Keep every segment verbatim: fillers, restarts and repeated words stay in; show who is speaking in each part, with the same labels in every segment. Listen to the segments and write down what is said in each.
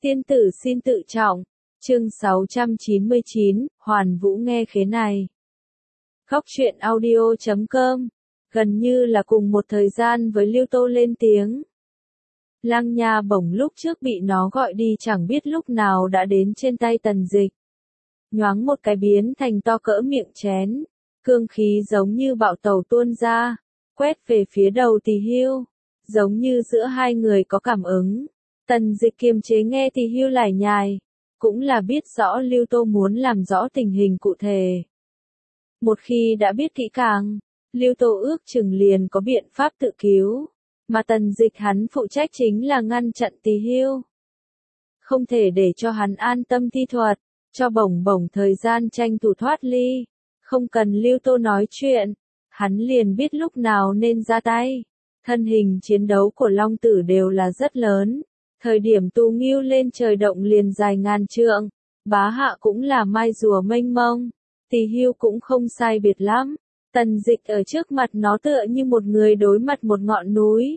Speaker 1: Tiên tử xin tự trọng. Chương sáu trăm chín mươi chín, Hoàn Vũ nghe khế này. Góc truyện audio chấm com, gần như là cùng một thời gian với Lưu Tô lên tiếng. Lăng Nha Bổng lúc trước bị nó gọi đi chẳng biết lúc nào đã đến trên tay Tần Dịch. Nhoáng một cái biến thành to cỡ miệng chén, cương khí giống như bạo tàu tuôn ra, quét về phía đầu Tỳ Hưu, giống như giữa hai người có cảm ứng. Tần Dịch kiềm chế nghe Tỳ Hưu lải nhải, cũng là biết rõ Lưu Tô muốn làm rõ tình hình cụ thể. Một khi đã biết kỹ càng, Lưu Tô ước chừng liền có biện pháp tự cứu, mà Tần Dịch hắn phụ trách chính là ngăn chặn Tỳ Hưu. Không thể để cho hắn an tâm thi thuật, cho Bổng Bổng thời gian tranh thủ thoát ly, không cần Lưu Tô nói chuyện, hắn liền biết lúc nào nên ra tay. Thân hình chiến đấu của Long Tử đều là rất lớn, thời điểm tu nghiêu lên trời động liền dài ngàn trượng, bá hạ cũng là mai rùa mênh mông, Tỳ Hưu cũng không sai biệt lắm. Tần Dịch ở trước mặt nó tựa như một người đối mặt một ngọn núi.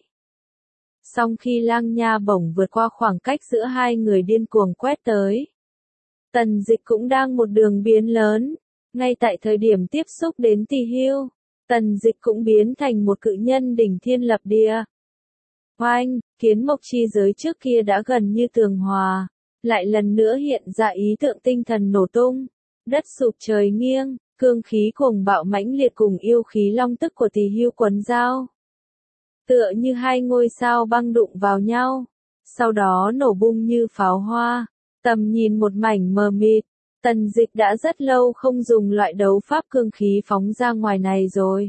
Speaker 1: Song khi Lăng Nha Bổng vượt qua khoảng cách giữa hai người điên cuồng quét tới, Tần Dịch cũng đang một đường biến lớn. Ngay tại thời điểm tiếp xúc đến Tỳ Hưu, Tần Dịch cũng biến thành một cự nhân đỉnh thiên lập địa. Oanh, kiến mộc chi giới trước kia đã gần như tường hòa, lại lần nữa hiện ra ý tượng tinh thần nổ tung, đất sụp trời nghiêng, cương khí cuồng bạo mãnh liệt cùng yêu khí long tức của Tỳ Hưu quấn giao. Tựa như hai ngôi sao băng đụng vào nhau, sau đó nổ bung như pháo hoa, tầm nhìn một mảnh mờ mịt. Tần Dịch đã rất lâu không dùng loại đấu pháp cương khí phóng ra ngoài này rồi.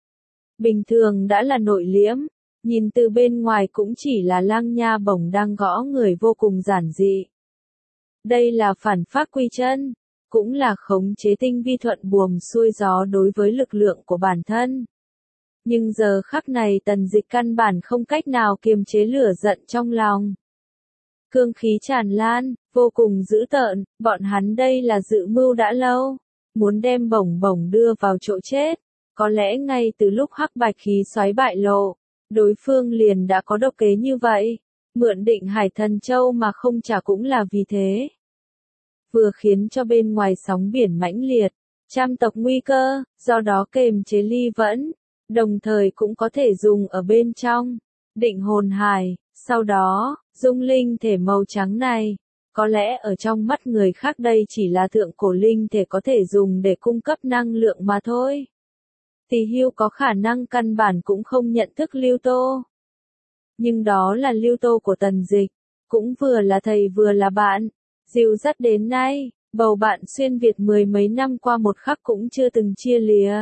Speaker 1: Bình thường đã là nội liễm, nhìn từ bên ngoài cũng chỉ là Lăng Nha Bổng đang gõ người vô cùng giản dị. Đây là phản pháp quy chân, cũng là khống chế tinh vi thuận buồm xuôi gió đối với lực lượng của bản thân. Nhưng giờ khắc này Tần Dịch căn bản không cách nào kiềm chế lửa giận trong lòng. Cương khí tràn lan, vô cùng dữ tợn, bọn hắn đây là dự mưu đã lâu, muốn đem Bổng Bổng đưa vào chỗ chết. Có lẽ ngay từ lúc hắc bạch khí xoáy bại lộ, đối phương liền đã có độc kế như vậy, mượn Định Hải Thần Châu mà không trả cũng là vì thế. Vừa khiến cho bên ngoài sóng biển mãnh liệt, trăm tộc nguy cơ, do đó kềm chế ly vẫn, đồng thời cũng có thể dùng ở bên trong Định Hồn Hải. Sau đó, dung linh thể màu trắng này, có lẽ ở trong mắt người khác đây chỉ là thượng cổ linh thể có thể dùng để cung cấp năng lượng mà thôi. Tỳ Hưu có khả năng căn bản cũng không nhận thức Lưu Tô. Nhưng đó là Lưu Tô của Tần Dịch, cũng vừa là thầy vừa là bạn, dìu dắt đến nay, bầu bạn xuyên Việt mười mấy năm qua một khắc cũng chưa từng chia lìa.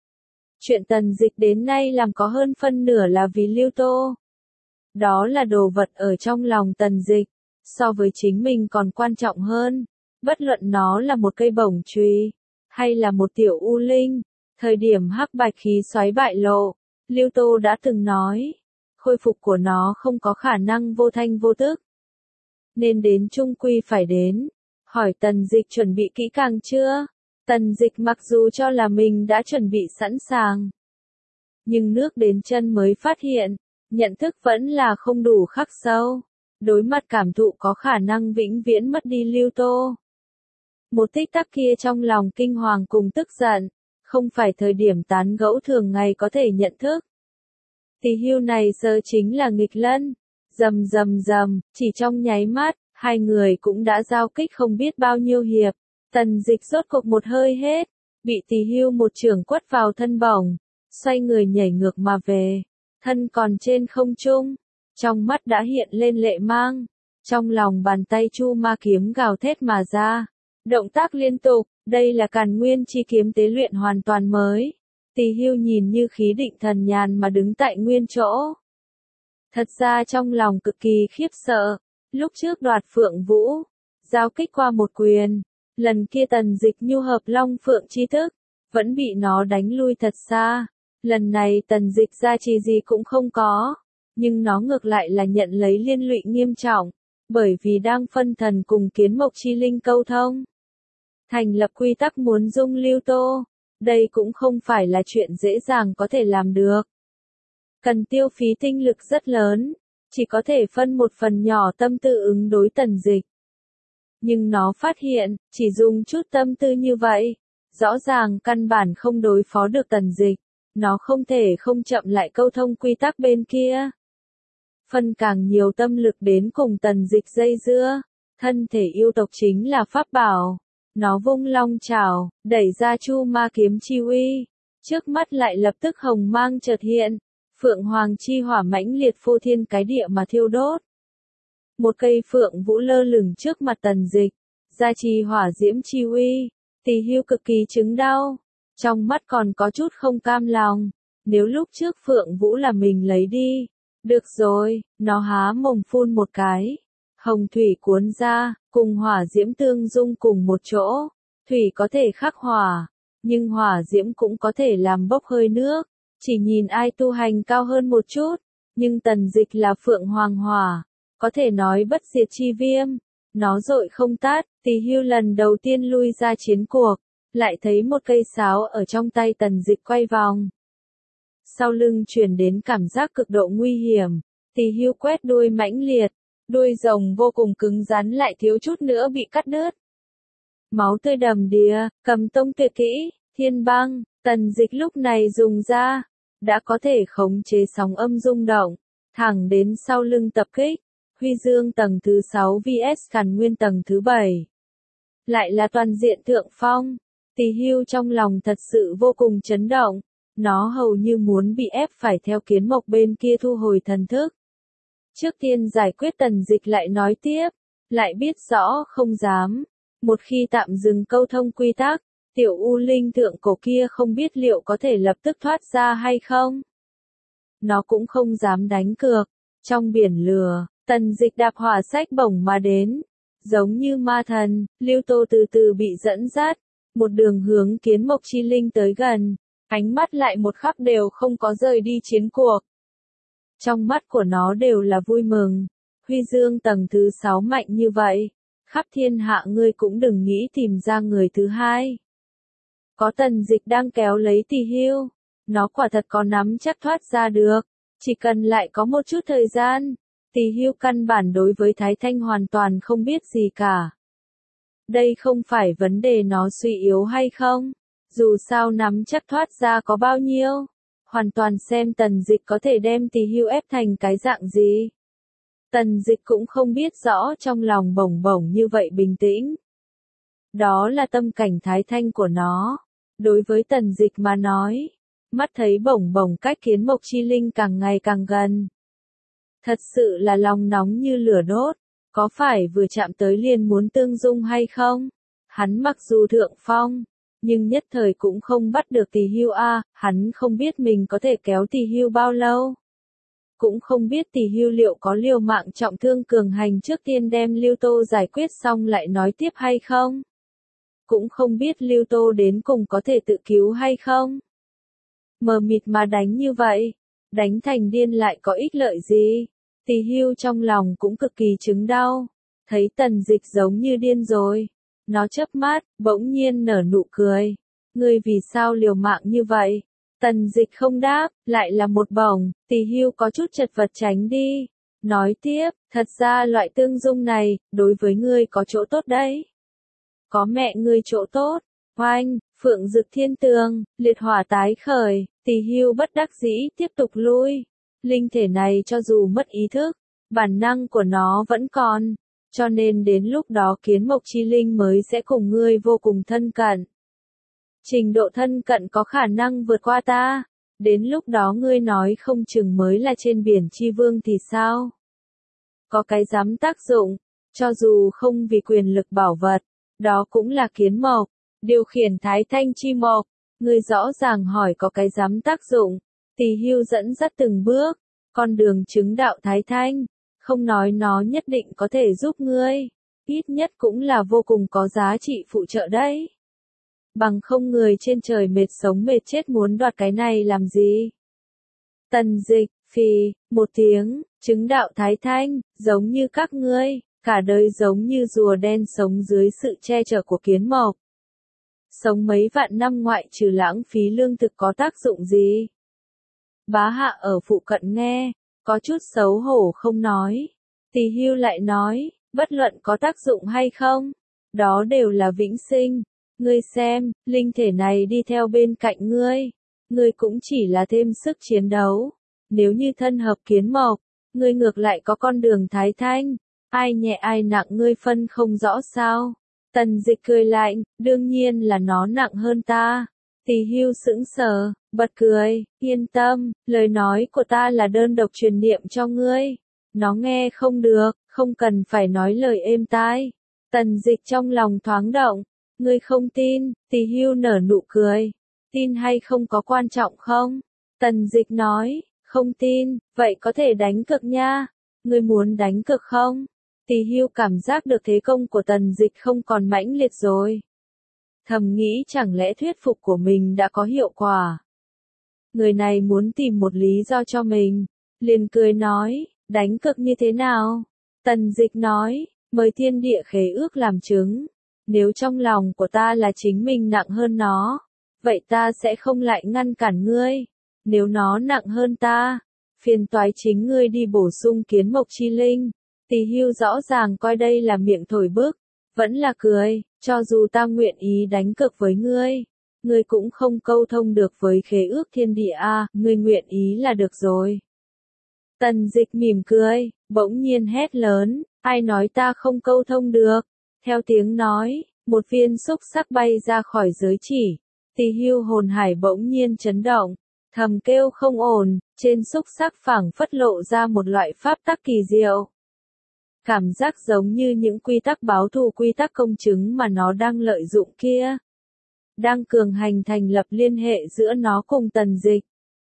Speaker 1: Chuyện Tần Dịch đến nay làm có hơn phân nửa là vì Lưu Tô. Đó là đồ vật ở trong lòng Tần Dịch, so với chính mình còn quan trọng hơn, bất luận nó là một cây bổng chùy, hay là một tiểu u linh. Thời điểm hắc bạch khí xoáy bại lộ, Lưu Tô đã từng nói, khôi phục của nó không có khả năng vô thanh vô tức. Nên đến chung quy phải đến, hỏi Tần Dịch chuẩn bị kỹ càng chưa? Tần Dịch mặc dù cho là mình đã chuẩn bị sẵn sàng, nhưng nước đến chân mới phát hiện, nhận thức vẫn là không đủ khắc sâu, đối mặt cảm thụ có khả năng vĩnh viễn mất đi Lưu Tô. Một tích tắc kia trong lòng kinh hoàng cùng tức giận, không phải thời điểm tán gẫu thường ngày có thể nhận thức. Tỳ Hưu này giờ chính là nghịch lân, rầm rầm rầm, chỉ trong nháy mắt, hai người cũng đã giao kích không biết bao nhiêu hiệp. Tần Dịch rốt cục một hơi hết, bị Tỳ Hưu một chưởng quất vào thân bổng, xoay người nhảy ngược mà về, thân còn trên không trung, trong mắt đã hiện lên lệ mang, trong lòng bàn tay chu ma kiếm gào thét mà ra, động tác liên tục. Đây là Càn Nguyên chi kiếm tế luyện hoàn toàn mới. Tỳ Hưu nhìn như khí định thần nhàn mà đứng tại nguyên chỗ. Thật ra trong lòng cực kỳ khiếp sợ, lúc trước đoạt Phượng Vũ, giao kích qua một quyền, lần kia Tần Dịch nhu hợp Long Phượng chi thức, vẫn bị nó đánh lui thật xa. Lần này Tần Dịch ra chi gì cũng không có, nhưng nó ngược lại là nhận lấy liên lụy nghiêm trọng, bởi vì đang phân thần cùng kiến mộc chi linh câu thông. Thành lập quy tắc muốn dung Lưu Tô, đây cũng không phải là chuyện dễ dàng có thể làm được. Cần tiêu phí tinh lực rất lớn, chỉ có thể phân một phần nhỏ tâm tư ứng đối Tần Dịch. Nhưng nó phát hiện, chỉ dùng chút tâm tư như vậy, rõ ràng căn bản không đối phó được Tần Dịch, nó không thể không chậm lại câu thông quy tắc bên kia. Phân càng nhiều tâm lực đến cùng Tần Dịch dây dưa, thân thể yêu tộc chính là pháp bảo. Nó vung long chảo, đẩy ra chu ma kiếm chi uy, trước mắt lại lập tức hồng mang chợt hiện, phượng hoàng chi hỏa mãnh liệt phô thiên cái địa mà thiêu đốt. Một cây phượng vũ lơ lửng trước mặt Tần Dịch, gia trì hỏa diễm chi uy, Tỳ Hưu cực kỳ chứng đau, trong mắt còn có chút không cam lòng, nếu lúc trước phượng vũ là mình lấy đi, được rồi, nó há mồm phun một cái. Hồng thủy cuốn ra, cùng hỏa diễm tương dung cùng một chỗ, thủy có thể khắc hỏa, nhưng hỏa diễm cũng có thể làm bốc hơi nước, chỉ nhìn ai tu hành cao hơn một chút, nhưng Tần Dịch là phượng hoàng hỏa, có thể nói bất diệt chi viêm, nó dội không tát. Tỳ Hưu lần đầu tiên lui ra chiến cuộc, lại thấy một cây sáo ở trong tay Tần Dịch quay vòng. Sau lưng truyền đến cảm giác cực độ nguy hiểm, Tỳ Hưu quét đuôi mãnh liệt. Đuôi rồng vô cùng cứng rắn lại thiếu chút nữa bị cắt đứt. Máu tươi đầm đìa, cầm tông tuyệt kỹ, thiên băng, Tần Dịch lúc này dùng ra, đã có thể khống chế sóng âm rung động, thẳng đến sau lưng tập kích, Huy Dương tầng thứ sáu vs Càn Nguyên tầng thứ bảy. Lại là toàn diện thượng phong, Tỳ Hưu trong lòng thật sự vô cùng chấn động, nó hầu như muốn bị ép phải theo Kiến Mộc bên kia thu hồi thần thức. Trước tiên giải quyết Tần Dịch lại nói tiếp, lại biết rõ không dám. Một khi tạm dừng câu thông quy tắc, tiểu U Linh thượng cổ kia không biết liệu có thể lập tức thoát ra hay không. Nó cũng không dám đánh cược. Trong biển lửa, Tần Dịch đạp hỏa sách bổng mà đến. Giống như ma thần, Lưu Tô từ từ bị dẫn dắt. Một đường hướng Kiến Mộc Chi Linh tới gần. Ánh mắt lại một khắc đều không có rời đi chiến cuộc. Trong mắt của nó đều là vui mừng. Huy Dương tầng thứ sáu mạnh như vậy. Khắp thiên hạ ngươi cũng đừng nghĩ tìm ra người thứ hai. Có Tần Dịch đang kéo lấy Tỳ Hưu. Nó quả thật có nắm chắc thoát ra được. Chỉ cần lại có một chút thời gian. Tỳ Hưu căn bản đối với Thái Thanh hoàn toàn không biết gì cả. Đây không phải vấn đề nó suy yếu hay không. Dù sao nắm chắc thoát ra có bao nhiêu. Hoàn toàn xem Tần Dịch có thể đem Tỳ Hưu ép thành cái dạng gì. Tần Dịch cũng không biết rõ trong lòng bổng bổng như vậy bình tĩnh. Đó là tâm cảnh Thái Thanh của nó. Đối với Tần Dịch mà nói, mắt thấy bổng bổng cách Kiến Mộc Chi Linh càng ngày càng gần. Thật sự là lòng nóng như lửa đốt, có phải vừa chạm tới liền muốn tương dung hay không? Hắn mặc dù thượng phong, nhưng nhất thời cũng không bắt được Tỳ Hưu a, hắn không biết mình có thể kéo Tỳ Hưu bao lâu. Cũng không biết Tỳ Hưu liệu có liều mạng trọng thương cường hành trước tiên đem Lưu Tô giải quyết xong lại nói tiếp hay không. Cũng không biết Lưu Tô đến cùng có thể tự cứu hay không. Mờ mịt mà đánh như vậy, đánh thành điên lại có ích lợi gì. Tỳ Hưu trong lòng cũng cực kỳ chứng đau, thấy Tần Dịch giống như điên rồi. Nó chớp mắt, bỗng nhiên nở nụ cười. Ngươi vì sao liều mạng như vậy? Tần Dịch không đáp, lại là một bổng. Tỳ Hưu có chút chật vật tránh đi. Nói tiếp, thật ra loại tương dung này, đối với ngươi có chỗ tốt đấy. Có mẹ ngươi chỗ tốt. Oanh, phượng dực thiên tường, liệt hỏa tái khởi. Tỳ Hưu bất đắc dĩ tiếp tục lui. Linh thể này cho dù mất ý thức, bản năng của nó vẫn còn. Cho nên đến lúc đó Kiến Mộc Chi Linh mới sẽ cùng ngươi vô cùng thân cận. Trình độ thân cận có khả năng vượt qua ta. Đến lúc đó ngươi nói không chừng mới là trên biển chi vương thì sao? Có cái dám tác dụng, cho dù không vì quyền lực bảo vật, đó cũng là Kiến Mộc, điều khiển Thái Thanh chi mộc. Ngươi rõ ràng hỏi có cái dám tác dụng. Tỳ Hưu dẫn dắt từng bước, con đường chứng đạo Thái Thanh. Không nói nó nhất định có thể giúp ngươi, ít nhất cũng là vô cùng có giá trị phụ trợ đấy. Bằng không người trên trời mệt sống mệt chết muốn đoạt cái này làm gì? Tần Dịch, phì, một tiếng, chứng đạo Thái Thanh, giống như các ngươi, cả đời giống như rùa đen sống dưới sự che chở của Kiến Mộc. Sống mấy vạn năm ngoại trừ lãng phí lương thực có tác dụng gì? Bá hạ ở phụ cận nghe, có chút xấu hổ không nói. Tỳ Hưu lại nói, bất luận có tác dụng hay không, đó đều là vĩnh sinh. Ngươi xem, linh thể này đi theo bên cạnh ngươi, ngươi cũng chỉ là thêm sức chiến đấu. Nếu như thân hợp kiến mộc, ngươi ngược lại có con đường thái thanh, ai nhẹ ai nặng ngươi phân không rõ sao. Tần Dịch cười lạnh, đương nhiên là nó nặng hơn ta. Tỳ Hưu sững sờ, bật cười, yên tâm, lời nói của ta là đơn độc truyền niệm cho ngươi. Nó nghe không được, không cần phải nói lời êm tai. Tần Dịch trong lòng thoáng động, ngươi không tin, Tỳ Hưu nở nụ cười. Tin hay không có quan trọng không? Tần Dịch nói, không tin, vậy có thể đánh cược nha. Ngươi muốn đánh cược không? Tỳ Hưu cảm giác được thế công của Tần Dịch không còn mãnh liệt rồi. Thầm nghĩ chẳng lẽ thuyết phục của mình đã có hiệu quả. Người này muốn tìm một lý do cho mình, liền cười nói, đánh cược như thế nào? Tần Dịch nói, mời thiên địa khế ước làm chứng. Nếu trong lòng của ta là chính mình nặng hơn nó, vậy ta sẽ không lại ngăn cản ngươi. Nếu nó nặng hơn ta, phiền toái chính ngươi đi bổ sung kiến mộc chi linh. Tỳ Hưu rõ ràng coi đây là miệng thổi bức, vẫn là cười, cho dù ta nguyện ý đánh cược với ngươi, ngươi cũng không câu thông được với khế ước thiên địa a, ngươi nguyện ý là được rồi. Tần Dịch mỉm cười, bỗng nhiên hét lớn, ai nói ta không câu thông được? Theo tiếng nói, một viên xúc sắc bay ra khỏi giới chỉ. Tỳ Hưu hồn hải bỗng nhiên chấn động, thầm kêu không ổn, trên xúc sắc phảng phất lộ ra một loại pháp tắc kỳ diệu. Cảm giác giống như những quy tắc báo thù, quy tắc công chứng mà nó đang lợi dụng kia. Đang cường hành thành lập liên hệ giữa nó cùng Tần Dịch.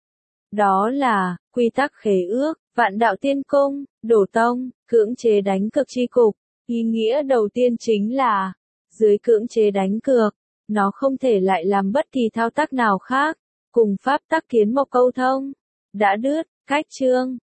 Speaker 1: Đó là, quy tắc khế ước, vạn đạo tiên cung, đổ tông, cưỡng chế đánh cược chi cục. Ý nghĩa đầu tiên chính là, dưới cưỡng chế đánh cược, nó không thể lại làm bất kỳ thao tác nào khác, cùng pháp tắc kiến mộc câu thông. Đã đứt, cách chương.